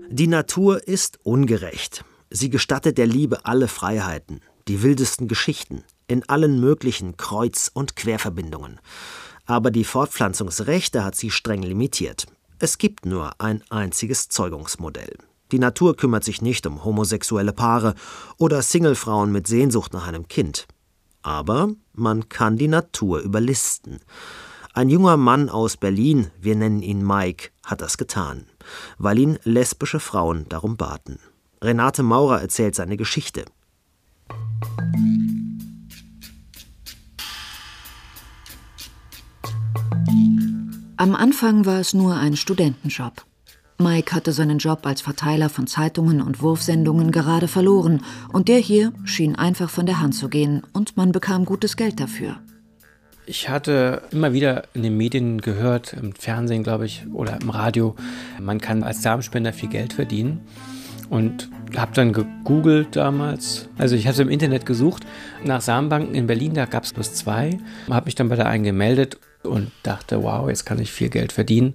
Die Natur ist ungerecht. Sie gestattet der Liebe alle Freiheiten, die wildesten Geschichten, in allen möglichen Kreuz- und Querverbindungen. Aber die Fortpflanzungsrechte hat sie streng limitiert. Es gibt nur ein einziges Zeugungsmodell. Die Natur kümmert sich nicht um homosexuelle Paare oder Singlefrauen mit Sehnsucht nach einem Kind. Aber man kann die Natur überlisten. Ein junger Mann aus Berlin, wir nennen ihn Mike, hat das getan, weil ihn lesbische Frauen darum baten. Renate Maurer erzählt seine Geschichte. Am Anfang war es nur ein Studentenjob. Mike hatte seinen Job als Verteiler von Zeitungen und Wurfsendungen gerade verloren und der hier schien einfach von der Hand zu gehen und man bekam gutes Geld dafür. Ich hatte immer wieder in den Medien gehört, im Fernsehen, glaube ich, oder im Radio, man kann als Samenspender viel Geld verdienen. Und habe dann gegoogelt damals. Also ich habe im Internet gesucht nach Samenbanken in Berlin, da gab es bloß 2. Habe mich dann bei der einen gemeldet und dachte, wow, jetzt kann ich viel Geld verdienen.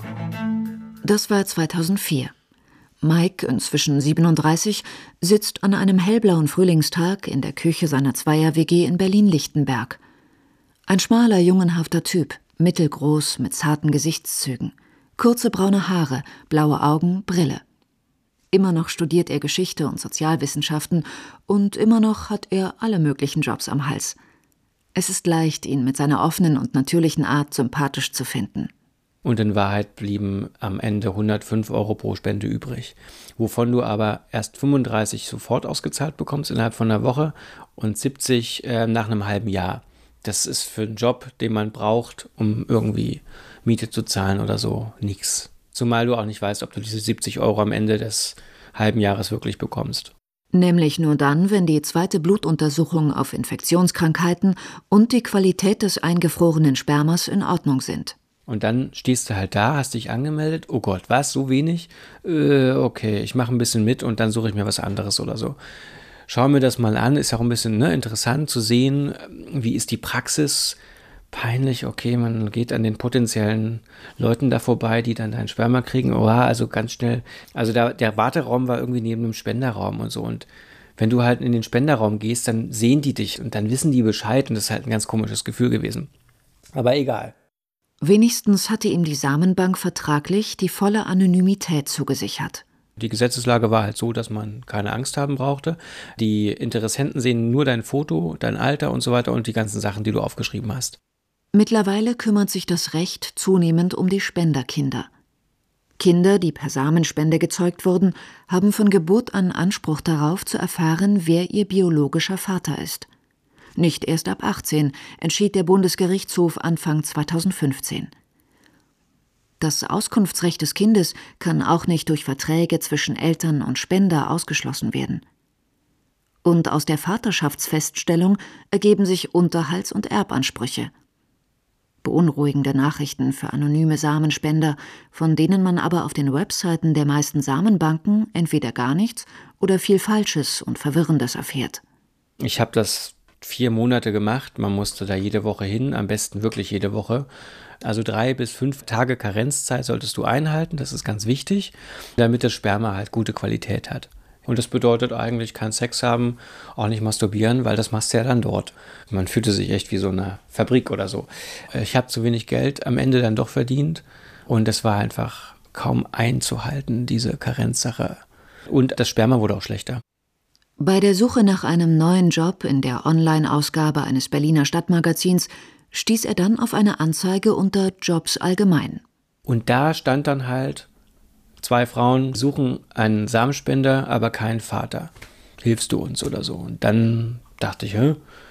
Das war 2004. Mike, inzwischen 37, sitzt an einem hellblauen Frühlingstag in der Küche seiner Zweier-WG in Berlin-Lichtenberg. Ein schmaler, jungenhafter Typ, mittelgroß, mit zarten Gesichtszügen. Kurze braune Haare, blaue Augen, Brille. Immer noch studiert er Geschichte und Sozialwissenschaften und immer noch hat er alle möglichen Jobs am Hals. Es ist leicht, ihn mit seiner offenen und natürlichen Art sympathisch zu finden. Und in Wahrheit blieben am Ende 105 € pro Spende übrig, wovon du aber erst 35 sofort ausgezahlt bekommst innerhalb von einer Woche und 70 nach einem halben Jahr. Das ist für einen Job, den man braucht, um irgendwie Miete zu zahlen oder so, nichts. Zumal du auch nicht weißt, ob du diese 70 € am Ende des halben Jahres wirklich bekommst. Nämlich nur dann, wenn die zweite Blutuntersuchung auf Infektionskrankheiten und die Qualität des eingefrorenen Spermas in Ordnung sind. Und dann stehst du halt da, hast dich angemeldet, oh Gott, was, so wenig? Okay, ich mache ein bisschen mit und dann suche ich mir was anderes oder so. Schau mir das mal an, ist auch ein bisschen interessant zu sehen, wie ist die Praxis. Peinlich, okay, man geht an den potenziellen Leuten da vorbei, die dann dein Sperma kriegen. Oh, also ganz schnell. Also der Warteraum war irgendwie neben dem Spenderraum und so. Und wenn du halt in den Spenderraum gehst, dann sehen die dich und dann wissen die Bescheid. Und das ist halt ein ganz komisches Gefühl gewesen. Aber egal. Wenigstens hatte ihm die Samenbank vertraglich die volle Anonymität zugesichert. Die Gesetzeslage war halt so, dass man keine Angst haben brauchte. Die Interessenten sehen nur dein Foto, dein Alter und so weiter und die ganzen Sachen, die du aufgeschrieben hast. Mittlerweile kümmert sich das Recht zunehmend um die Spenderkinder. Kinder, die per Samenspende gezeugt wurden, haben von Geburt an Anspruch darauf, zu erfahren, wer ihr biologischer Vater ist. Nicht erst ab 18, entschied der Bundesgerichtshof Anfang 2015. Das Auskunftsrecht des Kindes kann auch nicht durch Verträge zwischen Eltern und Spender ausgeschlossen werden. Und aus der Vaterschaftsfeststellung ergeben sich Unterhalts- und Erbansprüche. Beunruhigende Nachrichten für anonyme Samenspender, von denen man aber auf den Webseiten der meisten Samenbanken entweder gar nichts oder viel Falsches und Verwirrendes erfährt. Ich habe das 4 Monate gemacht, man musste da jede Woche hin, am besten wirklich jede Woche. Also 3 bis 5 Tage Karenzzeit solltest du einhalten, das ist ganz wichtig, damit das Sperma halt gute Qualität hat. Und das bedeutet eigentlich kein Sex haben, auch nicht masturbieren, weil das machst du ja dann dort. Man fühlte sich echt wie so eine Fabrik oder so. Ich habe zu wenig Geld am Ende dann doch verdient und es war einfach kaum einzuhalten, diese Karenzsache. Und das Sperma wurde auch schlechter. Bei der Suche nach einem neuen Job in der Online-Ausgabe eines Berliner Stadtmagazins stieß er dann auf eine Anzeige unter Jobs allgemein. Und da stand dann halt, 2 Frauen suchen einen Samenspender, aber keinen Vater. Hilfst du uns oder so? Und dann dachte ich,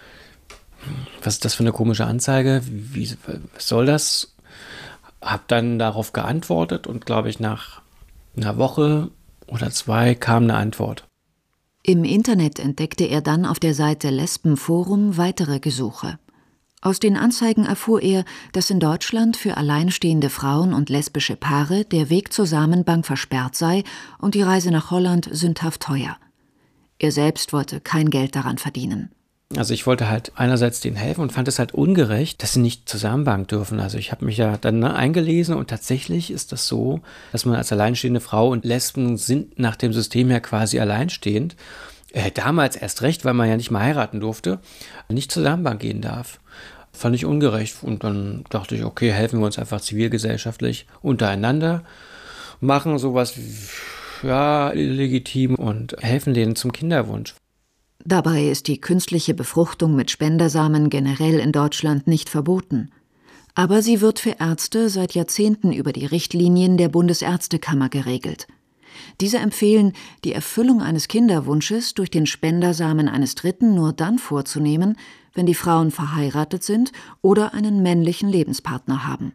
was ist das für eine komische Anzeige? Was soll das? Hab dann darauf geantwortet und glaube ich nach einer Woche oder 2 kam eine Antwort. Im Internet entdeckte er dann auf der Seite Lesbenforum weitere Gesuche. Aus den Anzeigen erfuhr er, dass in Deutschland für alleinstehende Frauen und lesbische Paare der Weg zur Samenbank versperrt sei und die Reise nach Holland sündhaft teuer. Er selbst wollte kein Geld daran verdienen. Also ich wollte halt einerseits denen helfen und fand es halt ungerecht, dass sie nicht zur Samenbank dürfen. Also ich habe mich ja dann eingelesen und tatsächlich ist das so, dass man als alleinstehende Frau, und Lesben sind nach dem System ja quasi alleinstehend, damals erst recht, weil man ja nicht mehr heiraten durfte, nicht zur Samenbank gehen darf. Fand ich ungerecht und dann dachte ich, okay, helfen wir uns einfach zivilgesellschaftlich untereinander, machen sowas ja legitim und helfen denen zum Kinderwunsch. Dabei ist die künstliche Befruchtung mit Spendersamen generell in Deutschland nicht verboten. Aber sie wird für Ärzte seit Jahrzehnten über die Richtlinien der Bundesärztekammer geregelt. Diese empfehlen, die Erfüllung eines Kinderwunsches durch den Spendersamen eines Dritten nur dann vorzunehmen, wenn die Frauen verheiratet sind oder einen männlichen Lebenspartner haben.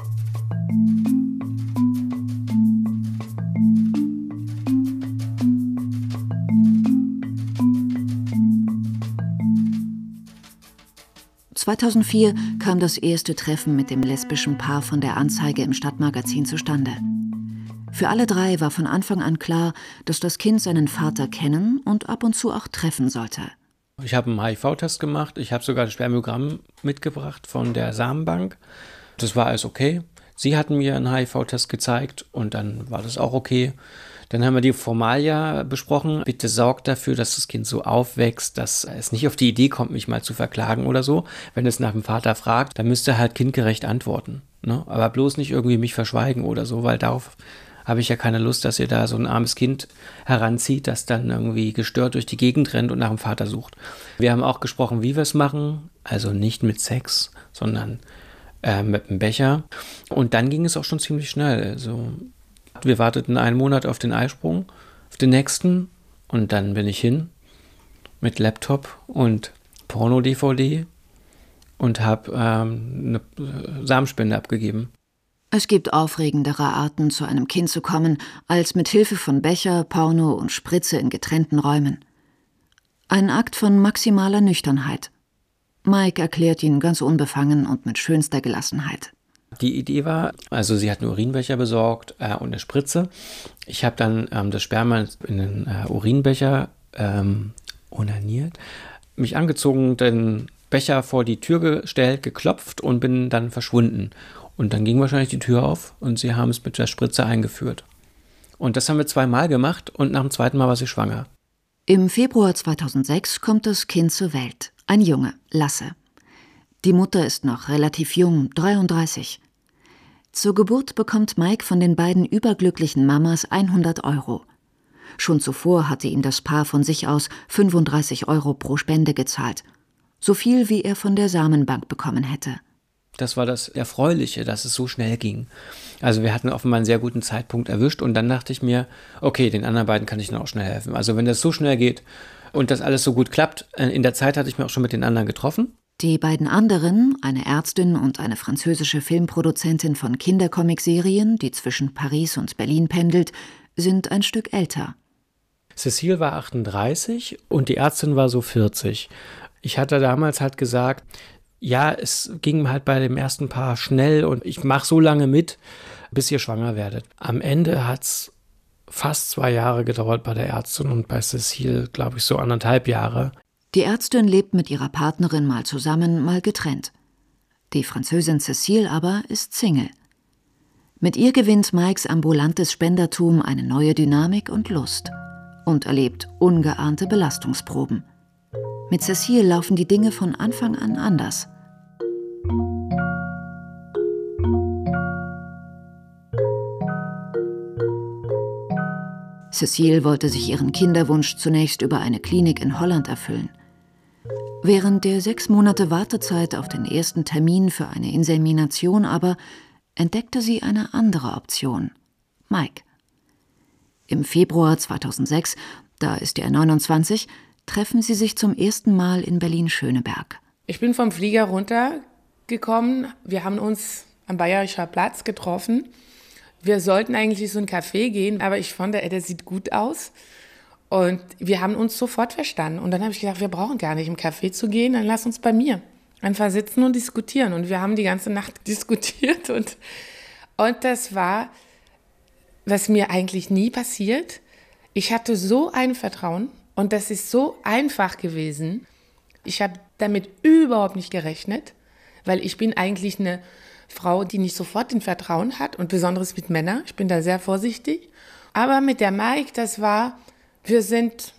(2004) kam das erste Treffen mit dem lesbischen Paar von der Anzeige im Stadtmagazin zustande. Für alle drei war von Anfang an klar, dass das Kind seinen Vater kennen und ab und zu auch treffen sollte. Ich habe einen HIV-Test gemacht, ich habe sogar ein Spermiogramm mitgebracht von der Samenbank. Das war alles okay. Sie hatten mir einen HIV-Test gezeigt und dann war das auch okay. Dann haben wir die Formalia besprochen. Bitte sorgt dafür, dass das Kind so aufwächst, dass es nicht auf die Idee kommt, mich mal zu verklagen oder so. Wenn es nach dem Vater fragt, dann müsste er halt kindgerecht antworten. Ne? Aber bloß nicht irgendwie mich verschweigen oder so, weil darauf habe ich ja keine Lust, dass ihr da so ein armes Kind heranzieht, das dann irgendwie gestört durch die Gegend rennt und nach dem Vater sucht. Wir haben auch gesprochen, wie wir es machen. Also nicht mit Sex, sondern mit einem Becher. Und dann ging es auch schon ziemlich schnell. Also wir warteten einen Monat auf den Eisprung, auf den nächsten. Und dann bin ich hin mit Laptop und Porno-DVD und habe eine Samenspende abgegeben. Es gibt aufregendere Arten, zu einem Kind zu kommen, als mit Hilfe von Becher, Porno und Spritze in getrennten Räumen. Ein Akt von maximaler Nüchternheit. Mike erklärt ihn ganz unbefangen und mit schönster Gelassenheit. Die Idee war, also sie hat einen Urinbecher besorgt und eine Spritze. Ich habe dann das Sperma in den Urinbecher onaniert, mich angezogen, den Becher vor die Tür gestellt, geklopft und bin dann verschwunden. Und dann ging wahrscheinlich die Tür auf und sie haben es mit der Spritze eingeführt. Und das haben wir 2-mal gemacht und nach dem 2. Mal war sie schwanger. Im Februar 2006 kommt das Kind zur Welt. Ein Junge, Lasse. Die Mutter ist noch relativ jung, 33. Zur Geburt bekommt Mike von den beiden überglücklichen Mamas 100 €. Schon zuvor hatte ihm das Paar von sich aus 35 € pro Spende gezahlt. So viel, wie er von der Samenbank bekommen hätte. Das war das Erfreuliche, dass es so schnell ging. Also wir hatten offenbar einen sehr guten Zeitpunkt erwischt und dann dachte ich mir, okay, den anderen beiden kann ich dann auch schnell helfen. Also wenn das so schnell geht und das alles so gut klappt, in der Zeit hatte ich mich auch schon mit den anderen getroffen. Die beiden anderen, eine Ärztin und eine französische Filmproduzentin von Kindercomic-Serien, die zwischen Paris und Berlin pendelt, sind ein Stück älter. Cécile war 38 und die Ärztin war so 40. Ich hatte damals halt gesagt, ja, es ging halt bei dem ersten Paar schnell und ich mache so lange mit, bis ihr schwanger werdet. Am Ende hat es fast 2 Jahre gedauert bei der Ärztin und bei Cécile, glaube ich, so 1,5 Jahre. Die Ärztin lebt mit ihrer Partnerin mal zusammen, mal getrennt. Die Französin Cécile aber ist Single. Mit ihr gewinnt Mikes ambulantes Spendertum eine neue Dynamik und Lust und erlebt ungeahnte Belastungsproben. Mit Cécile laufen die Dinge von Anfang an anders. Cécile wollte sich ihren Kinderwunsch zunächst über eine Klinik in Holland erfüllen. Während der 6 Monate Wartezeit auf den ersten Termin für eine Insemination aber entdeckte sie eine andere Option: Mike. Im Februar 2006, da ist er 29, treffen sie sich zum ersten Mal in Berlin-Schöneberg. Ich bin vom Flieger runtergekommen. Wir haben uns am Bayerischer Platz getroffen. Wir sollten eigentlich so ein Café gehen, aber ich fand, der sieht gut aus. Und wir haben uns sofort verstanden. Und dann habe ich gedacht, wir brauchen gar nicht im Café zu gehen, dann lass uns bei mir einfach sitzen und diskutieren. Und wir haben die ganze Nacht diskutiert. Und das war, was mir eigentlich nie passiert. Ich hatte so ein Vertrauen. Und das ist so einfach gewesen. Ich habe damit überhaupt nicht gerechnet, weil ich bin eigentlich eine Frau, die nicht sofort den Vertrauen hat und besonders mit Männern. Ich bin da sehr vorsichtig. Aber mit der Mike, wir sind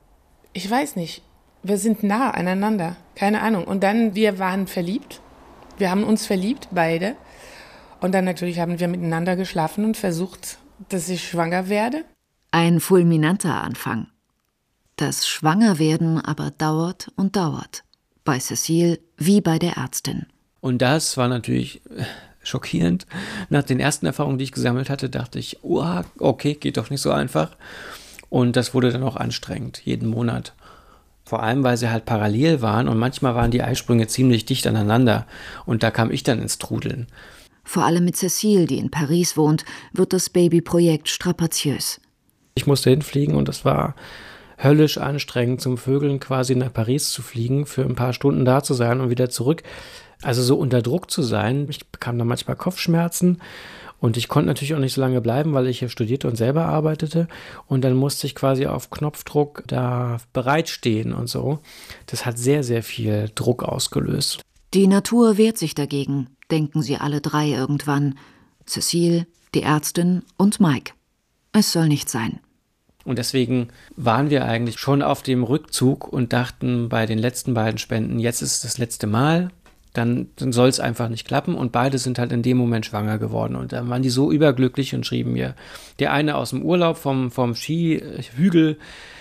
nah aneinander. Keine Ahnung. Und dann, wir waren verliebt. Wir haben uns verliebt, beide. Und dann natürlich haben wir miteinander geschlafen und versucht, dass ich schwanger werde. Ein fulminanter Anfang. Das Schwangerwerden aber dauert und dauert. Bei Cécile wie bei der Ärztin. Und das war natürlich schockierend. Nach den ersten Erfahrungen, die ich gesammelt hatte, dachte ich, okay, geht doch nicht so einfach. Und das wurde dann auch anstrengend, jeden Monat. Vor allem, weil sie halt parallel waren und manchmal waren die Eisprünge ziemlich dicht aneinander. Und da kam ich dann ins Trudeln. Vor allem mit Cécile, die in Paris wohnt, wird das Babyprojekt strapaziös. Ich musste hinfliegen und es war höllisch anstrengend, zum Vögeln quasi nach Paris zu fliegen, für ein paar Stunden da zu sein und wieder zurück. Also so unter Druck zu sein. Ich bekam dann manchmal Kopfschmerzen und ich konnte natürlich auch nicht so lange bleiben, weil ich hier studierte und selber arbeitete. Und dann musste ich quasi auf Knopfdruck da bereitstehen und so. Das hat sehr, sehr viel Druck ausgelöst. Die Natur wehrt sich dagegen, denken sie alle drei irgendwann. Cécile, die Ärztin und Mike. Es soll nicht sein. Und deswegen waren wir eigentlich schon auf dem Rückzug und dachten bei den letzten beiden Spenden, jetzt ist es das letzte Mal, dann soll es einfach nicht klappen. Und beide sind halt in dem Moment schwanger geworden. Und dann waren die so überglücklich und schrieben mir, der eine aus dem Urlaub vom Skihügel,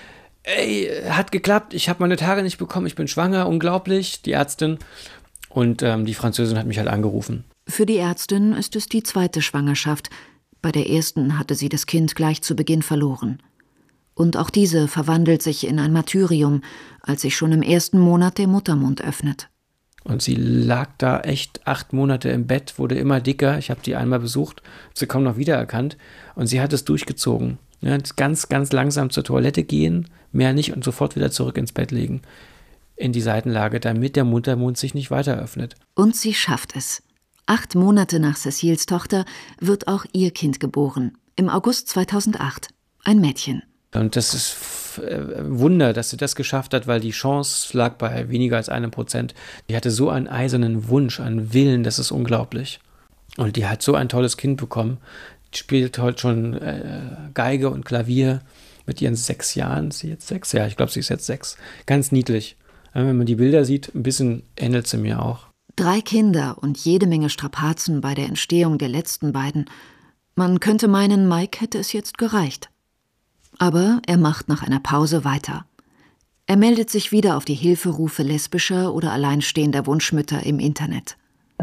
ey, hat geklappt, ich habe meine Tage nicht bekommen, ich bin schwanger, unglaublich, die Ärztin. Und die Französin hat mich halt angerufen. Für die Ärztin ist es die zweite Schwangerschaft. Bei der ersten hatte sie das Kind gleich zu Beginn verloren. Und auch diese verwandelt sich in ein Martyrium, als sich schon im ersten Monat der Muttermund öffnet. Und sie lag da echt 8 Monate im Bett, wurde immer dicker. Ich habe die einmal besucht, sie kaum noch wiedererkannt. Und sie hat es durchgezogen. Ja, ganz, ganz langsam zur Toilette gehen, mehr nicht und sofort wieder zurück ins Bett legen. In die Seitenlage, damit der Muttermund sich nicht weiter öffnet. Und sie schafft es. 8 Monate nach Céciles Tochter wird auch ihr Kind geboren. Im August 2008. Ein Mädchen. Und das ist Wunder, dass sie das geschafft hat, weil die Chance lag bei weniger als 1%. Die hatte so einen eisernen Wunsch, einen Willen, das ist unglaublich. Und die hat so ein tolles Kind bekommen. Die spielt heute schon Geige und Klavier mit ihren 6 Jahren. Ist sie jetzt 6? Ja, ich glaube, sie ist jetzt 6. Ganz niedlich. Wenn man die Bilder sieht, ein bisschen ähnelt sie mir auch. 3 Kinder und jede Menge Strapazen bei der Entstehung der letzten beiden. Man könnte meinen, Mike hätte es jetzt gereicht. Aber er macht nach einer Pause weiter. Er meldet sich wieder auf die Hilferufe lesbischer oder alleinstehender Wunschmütter im Internet.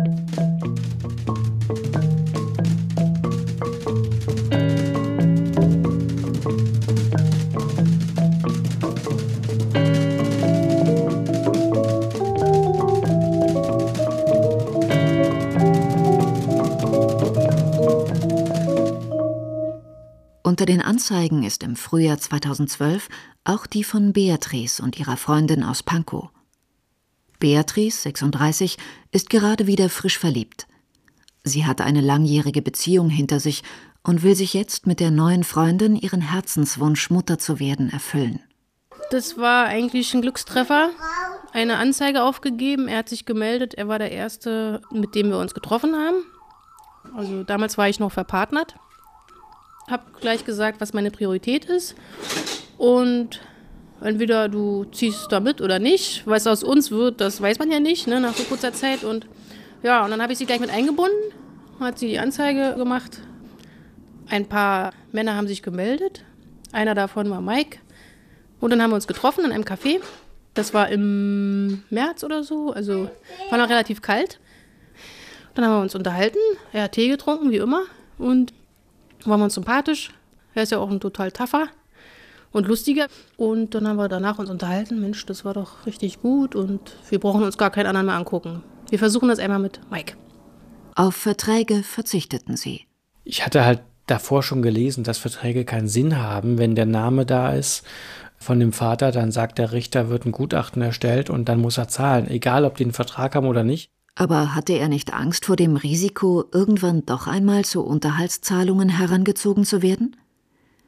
Unter den Anzeigen ist im Frühjahr 2012 auch die von Beatrice und ihrer Freundin aus Pankow. Beatrice, 36, ist gerade wieder frisch verliebt. Sie hat eine langjährige Beziehung hinter sich und will sich jetzt mit der neuen Freundin ihren Herzenswunsch, Mutter zu werden, erfüllen. Das war eigentlich ein Glückstreffer. Eine Anzeige aufgegeben, er hat sich gemeldet, er war der Erste, mit dem wir uns getroffen haben. Also damals war ich noch verpartnert. Habe gleich gesagt, was meine Priorität ist. Und entweder du ziehst da mit oder nicht. Was aus uns wird, das weiß man ja nicht, ne, nach so kurzer Zeit. Und ja, und dann habe ich sie gleich mit eingebunden. Hat sie die Anzeige gemacht. Ein paar Männer haben sich gemeldet. Einer davon war Mike. Und dann haben wir uns getroffen in einem Café. Das war im März oder so. Also war noch relativ kalt. Dann haben wir uns unterhalten. Er hat Tee getrunken, wie immer. Und waren wir uns sympathisch. Er ist ja auch ein total tougher und lustiger. Und dann haben wir danach uns unterhalten. Mensch, das war doch richtig gut und wir brauchen uns gar keinen anderen mehr angucken. Wir versuchen das einmal mit Mike. Auf Verträge verzichteten sie. Ich hatte halt davor schon gelesen, dass Verträge keinen Sinn haben, wenn der Name da ist von dem Vater, dann sagt der Richter, wird ein Gutachten erstellt und dann muss er zahlen, egal ob die einen Vertrag haben oder nicht. Aber hatte er nicht Angst vor dem Risiko, irgendwann doch einmal zu Unterhaltszahlungen herangezogen zu werden?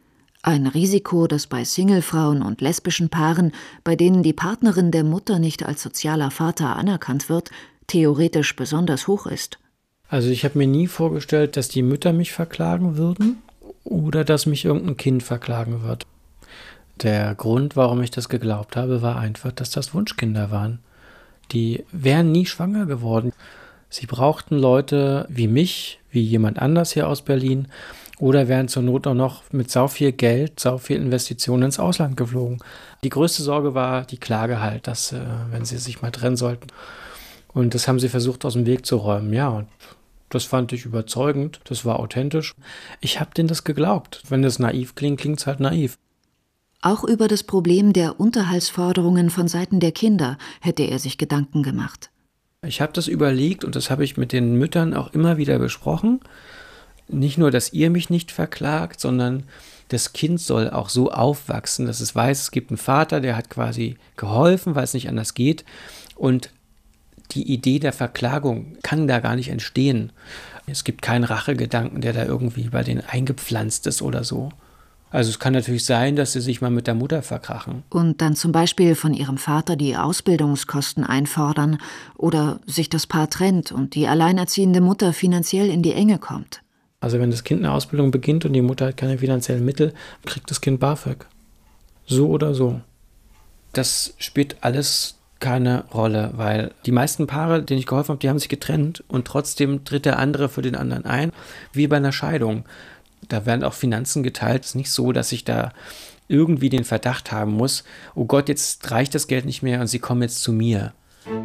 Ein Risiko, das bei Singlefrauen und lesbischen Paaren, bei denen die Partnerin der Mutter nicht als sozialer Vater anerkannt wird, theoretisch besonders hoch ist. Also ich habe mir nie vorgestellt, dass die Mütter mich verklagen würden oder dass mich irgendein Kind verklagen wird. Der Grund, warum ich das geglaubt habe, war einfach, dass das Wunschkinder waren. Die wären nie schwanger geworden. Sie brauchten Leute wie mich, wie jemand anders hier aus Berlin, oder wären zur Not auch noch mit sau viel Geld, sau viel Investitionen ins Ausland geflogen. Die größte Sorge war die Klage halt, dass, wenn sie sich mal trennen sollten. Und das haben sie versucht aus dem Weg zu räumen. Ja, und das fand ich überzeugend, das war authentisch. Ich habe denen das geglaubt. Wenn das naiv klingt, klingt es halt naiv. Auch über das Problem der Unterhaltsforderungen von Seiten der Kinder hätte er sich Gedanken gemacht. Ich habe das überlegt und das habe ich mit den Müttern auch immer wieder besprochen. Nicht nur, dass ihr mich nicht verklagt, sondern das Kind soll auch so aufwachsen, dass es weiß, es gibt einen Vater, der hat quasi geholfen, weil es nicht anders geht. Und die Idee der Verklagung kann da gar nicht entstehen. Es gibt keinen Rachegedanken, der da irgendwie bei denen eingepflanzt ist oder so. Also es kann natürlich sein, dass sie sich mal mit der Mutter verkrachen. Und dann zum Beispiel von ihrem Vater die Ausbildungskosten einfordern oder sich das Paar trennt und die alleinerziehende Mutter finanziell in die Enge kommt. Also wenn das Kind eine Ausbildung beginnt und die Mutter hat keine finanziellen Mittel, kriegt das Kind BAföG. So oder so. Das spielt alles keine Rolle, weil die meisten Paare, denen ich geholfen habe, die haben sich getrennt und trotzdem tritt der andere für den anderen ein, wie bei einer Scheidung. Da werden auch Finanzen geteilt. Es ist nicht so, dass ich da irgendwie den Verdacht haben muss, oh Gott, jetzt reicht das Geld nicht mehr und sie kommen jetzt zu mir.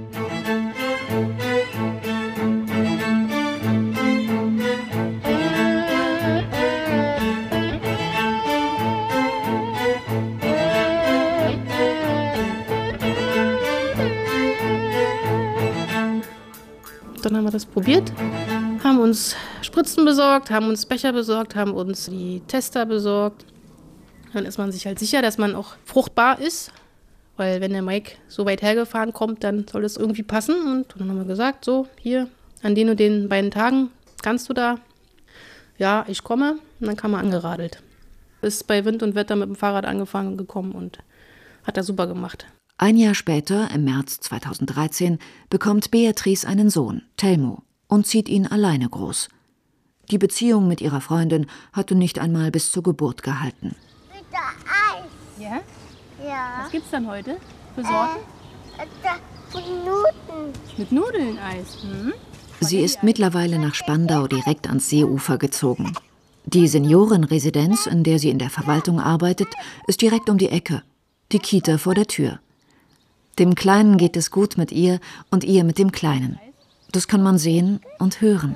Dann haben wir das probiert, haben uns Spritzen besorgt, haben uns Becher besorgt, haben uns die Tester besorgt. Dann ist man sich halt sicher, dass man auch fruchtbar ist, weil wenn der Mike so weit hergefahren kommt, dann soll das irgendwie passen. Und dann haben wir gesagt, so, hier, an den und den beiden Tagen, kannst du da? Ja, ich komme. Und dann kam er angeradelt. Ist bei Wind und Wetter mit dem Fahrrad angefangen und gekommen und hat er super gemacht. Ein Jahr später, im März 2013, bekommt Beatrice einen Sohn, Telmo, und zieht ihn alleine groß. Die Beziehung mit ihrer Freundin hatte nicht einmal bis zur Geburt gehalten. Bitte Eis. Ja? Ja. Was gibt's dann heute für Sorten? Minuten. Mit Nudeln Eis. Sie ist mittlerweile nach Spandau direkt ans Seeufer gezogen. Die Seniorenresidenz, in der sie in der Verwaltung arbeitet, ist direkt um die Ecke. Die Kita vor der Tür. Dem Kleinen geht es gut mit ihr und ihr mit dem Kleinen. Das kann man sehen und hören.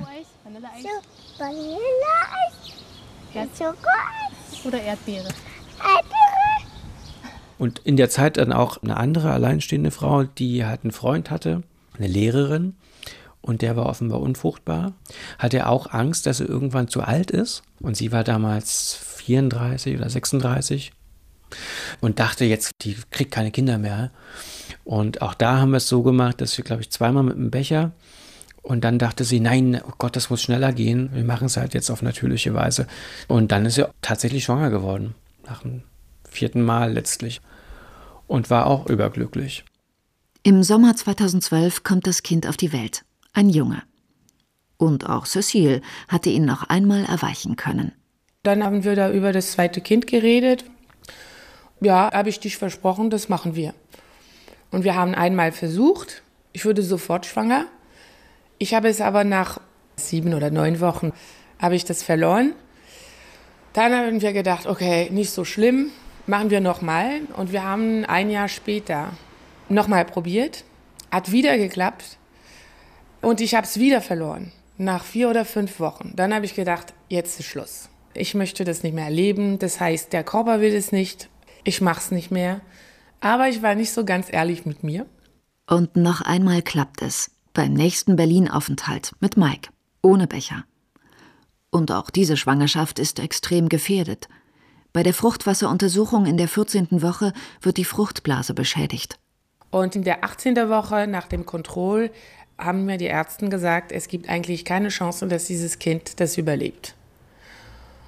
Vanilleeis. Schokoeis. Oder Erdbeere? Erdbeere. Und in der Zeit dann auch eine andere alleinstehende Frau, die halt einen Freund hatte, eine Lehrerin, und der war offenbar unfruchtbar, hatte auch Angst, dass er irgendwann zu alt ist. Und sie war damals 34 oder 36 und dachte jetzt, die kriegt keine Kinder mehr. Und auch da haben wir es so gemacht, dass wir, glaube ich, zweimal mit einem Becher, und dann dachte sie, nein, oh Gott, das muss schneller gehen. Wir machen es halt jetzt auf natürliche Weise. Und dann ist sie tatsächlich schwanger geworden, nach dem 4. Mal letztlich. Und war auch überglücklich. Im Sommer 2012 kommt das Kind auf die Welt, ein Junge. Und auch Cécile hatte ihn noch einmal erweichen können. Dann haben wir da über das zweite Kind geredet. Ja, habe ich dich versprochen, das machen wir. Und wir haben einmal versucht, ich wurde sofort schwanger. Ich habe es aber nach 7 oder 9 Wochen, habe ich das verloren. Dann haben wir gedacht, okay, nicht so schlimm, machen wir nochmal. Und wir haben ein Jahr später nochmal probiert, hat wieder geklappt und ich habe es wieder verloren, nach 4 oder 5 Wochen. Dann habe ich gedacht, jetzt ist Schluss. Ich möchte das nicht mehr erleben, das heißt, der Körper will es nicht, ich mache es nicht mehr. Aber ich war nicht so ganz ehrlich mit mir. Und noch einmal klappt es, beim nächsten Berlin-Aufenthalt mit Mike, ohne Becher. Und auch diese Schwangerschaft ist extrem gefährdet. Bei der Fruchtwasseruntersuchung in der 14. Woche wird die Fruchtblase beschädigt. Und in der 18. Woche nach dem Kontroll haben mir die Ärzte gesagt, es gibt eigentlich keine Chance, dass dieses Kind das überlebt.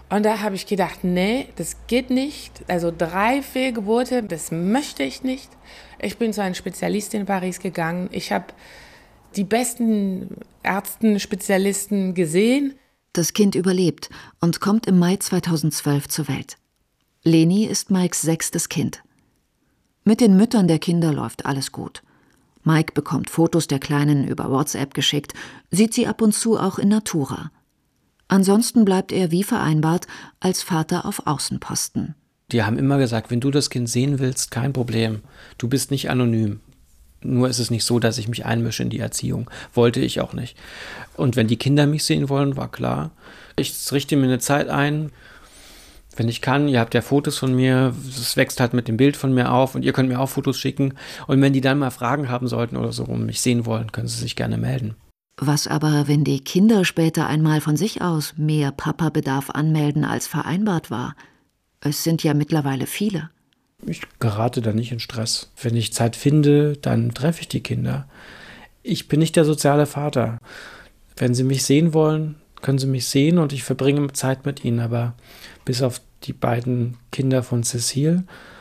Und da habe ich gedacht, nee, das geht nicht. Also 3 Fehlgeburten, das möchte ich nicht. Ich bin zu einem Spezialisten in Paris gegangen. Ich habe die besten Ärzte, Spezialisten gesehen. Das Kind überlebt und kommt im Mai 2012 zur Welt. Leni ist Mikes 6. Kind. Mit den Müttern der Kinder läuft alles gut. Mike bekommt Fotos der Kleinen über WhatsApp geschickt, sieht sie ab und zu auch in Natura. Ansonsten bleibt er wie vereinbart als Vater auf Außenposten. Die haben immer gesagt, wenn du das Kind sehen willst, kein Problem. Du bist nicht anonym. Nur ist es nicht so, dass ich mich einmische in die Erziehung. Wollte ich auch nicht. Und wenn die Kinder mich sehen wollen, war klar. Ich richte mir eine Zeit ein, wenn ich kann. Ihr habt ja Fotos von mir. Es wächst halt mit dem Bild von mir auf. Und ihr könnt mir auch Fotos schicken. Und wenn die dann mal Fragen haben sollten oder so und mich sehen wollen, können sie sich gerne melden. Was aber, wenn die Kinder später einmal von sich aus mehr Papa-Bedarf anmelden, als vereinbart war? Es sind ja mittlerweile viele. Ich gerate da nicht in Stress. Wenn ich Zeit finde, dann treffe ich die Kinder. Ich bin nicht der soziale Vater. Wenn sie mich sehen wollen, können sie mich sehen und ich verbringe Zeit mit ihnen. Aber bis auf die beiden Kinder von Cécile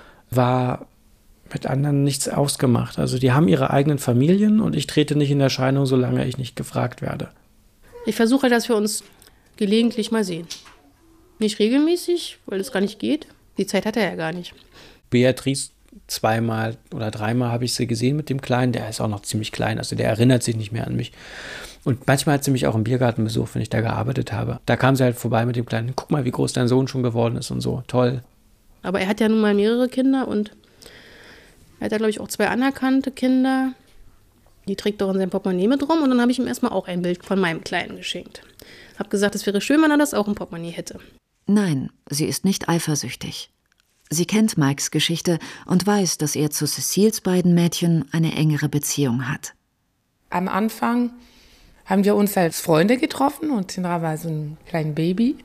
war mit anderen nichts ausgemacht. Also die haben ihre eigenen Familien und ich trete nicht in Erscheinung, solange ich nicht gefragt werde. Ich versuche, dass wir uns gelegentlich mal sehen. Nicht regelmäßig, weil es gar nicht geht. Die Zeit hat er ja gar nicht. Beatrice 2-mal oder 3-mal habe ich sie gesehen mit dem Kleinen. Der ist auch noch ziemlich klein, also der erinnert sich nicht mehr an mich. Und manchmal hat sie mich auch im Biergarten besucht, wenn ich da gearbeitet habe. Da kam sie halt vorbei mit dem Kleinen. Guck mal, wie groß dein Sohn schon geworden ist und so. Toll. Aber er hat ja nun mal mehrere Kinder und er hat ja, glaube ich, auch 2 anerkannte Kinder. Die trägt doch in seinem Portemonnaie mit rum. Und dann habe ich ihm erstmal auch ein Bild von meinem Kleinen geschenkt. Habe gesagt, es wäre schön, wenn er das auch im Portemonnaie hätte. Nein, sie ist nicht eifersüchtig. Sie kennt Mikes Geschichte und weiß, dass er zu Cécils beiden Mädchen eine engere Beziehung hat. Am Anfang haben wir uns als Freunde getroffen und Tindra war so ein kleines Baby.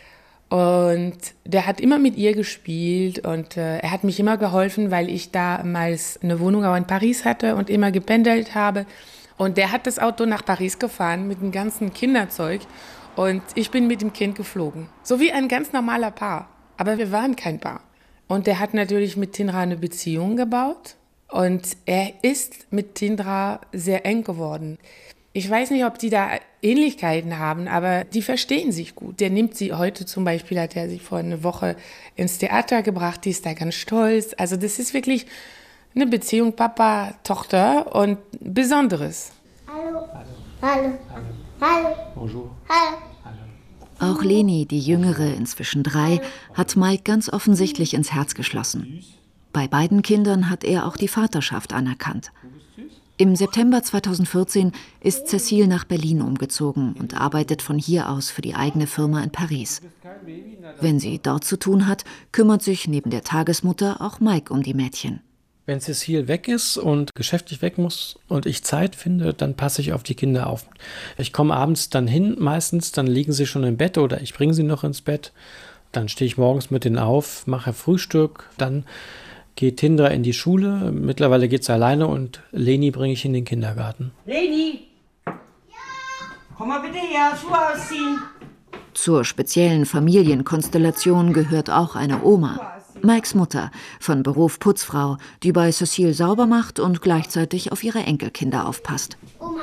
Und der hat immer mit ihr gespielt und er hat mich immer geholfen, weil ich damals eine Wohnung auch in Paris hatte und immer gependelt habe. Und der hat das Auto nach Paris gefahren mit dem ganzen Kinderzeug und ich bin mit dem Kind geflogen. So wie ein ganz normaler Paar, aber wir waren kein Paar. Und der hat natürlich mit Tindra eine Beziehung gebaut und er ist mit Tindra sehr eng geworden. Ich weiß nicht, ob die da Ähnlichkeiten haben, aber die verstehen sich gut. Der nimmt sie heute zum Beispiel, hat er sie vor einer Woche ins Theater gebracht, die ist da ganz stolz. Also das ist wirklich eine Beziehung Papa, Tochter und Besonderes. Hallo. Hallo. Hallo. Bonjour. Hallo. Auch Leni, die Jüngere, inzwischen 3, hat Mike ganz offensichtlich ins Herz geschlossen. Bei beiden Kindern hat er auch die Vaterschaft anerkannt. Im September 2014 ist Cécile nach Berlin umgezogen und arbeitet von hier aus für die eigene Firma in Paris. Wenn sie dort zu tun hat, kümmert sich neben der Tagesmutter auch Mike um die Mädchen. Wenn Cécile weg ist und geschäftlich weg muss und ich Zeit finde, dann passe ich auf die Kinder auf. Ich komme abends dann hin, meistens, dann liegen sie schon im Bett oder ich bringe sie noch ins Bett. Dann stehe ich morgens mit denen auf, mache Frühstück, dann geht Tindra in die Schule. Mittlerweile geht sie alleine und Leni bringe ich in den Kindergarten. Leni! Ja? Komm mal bitte her, Schuhe ausziehen. Zur speziellen Familienkonstellation gehört auch eine Oma. Mikes Mutter, von Beruf Putzfrau, die bei Cécile sauber macht und gleichzeitig auf ihre Enkelkinder aufpasst. Oma.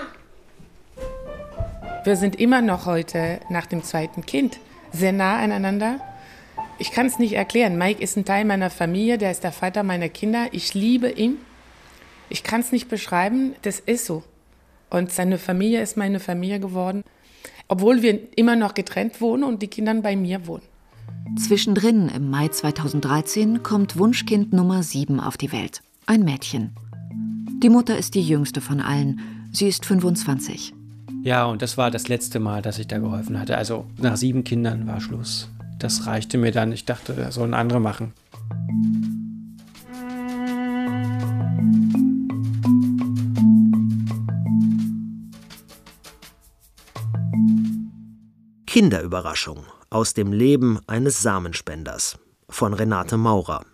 Wir sind immer noch heute nach dem 2. Kind sehr nah aneinander. Ich kann es nicht erklären. Mike ist ein Teil meiner Familie, der ist der Vater meiner Kinder. Ich liebe ihn. Ich kann es nicht beschreiben, das ist so. Und seine Familie ist meine Familie geworden, obwohl wir immer noch getrennt wohnen und die Kinder bei mir wohnen. Zwischendrin, im Mai 2013, kommt Wunschkind Nummer 7 auf die Welt. Ein Mädchen. Die Mutter ist die jüngste von allen. Sie ist 25. Ja, und das war das letzte Mal, dass ich da geholfen hatte. Also nach 7 Kindern war Schluss. Das reichte mir dann. Ich dachte, das sollen andere machen. Kinderüberraschung aus dem Leben eines Samenspenders von Renate Maurer.